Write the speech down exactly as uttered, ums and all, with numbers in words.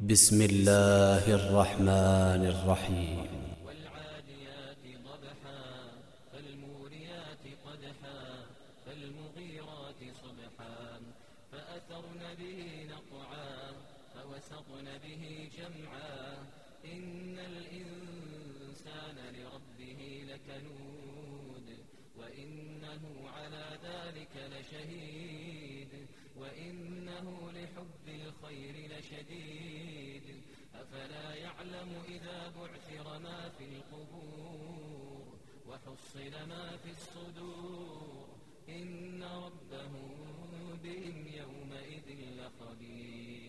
بسم الله الرحمن الرحيم. والعاديات ضبحا فالموريات قدحا فالمغيرات صبحا فأثرن به نقعا فوسطن به جمعا إن الإنسان لربه لكنود وإنه على ذلك لشهيد وإنه لحب الخير لشديد أفلا يعلم إذا بعثر ما في القبور وحصل ما في الصدور إن ربهم بهم يومئذ لخبير.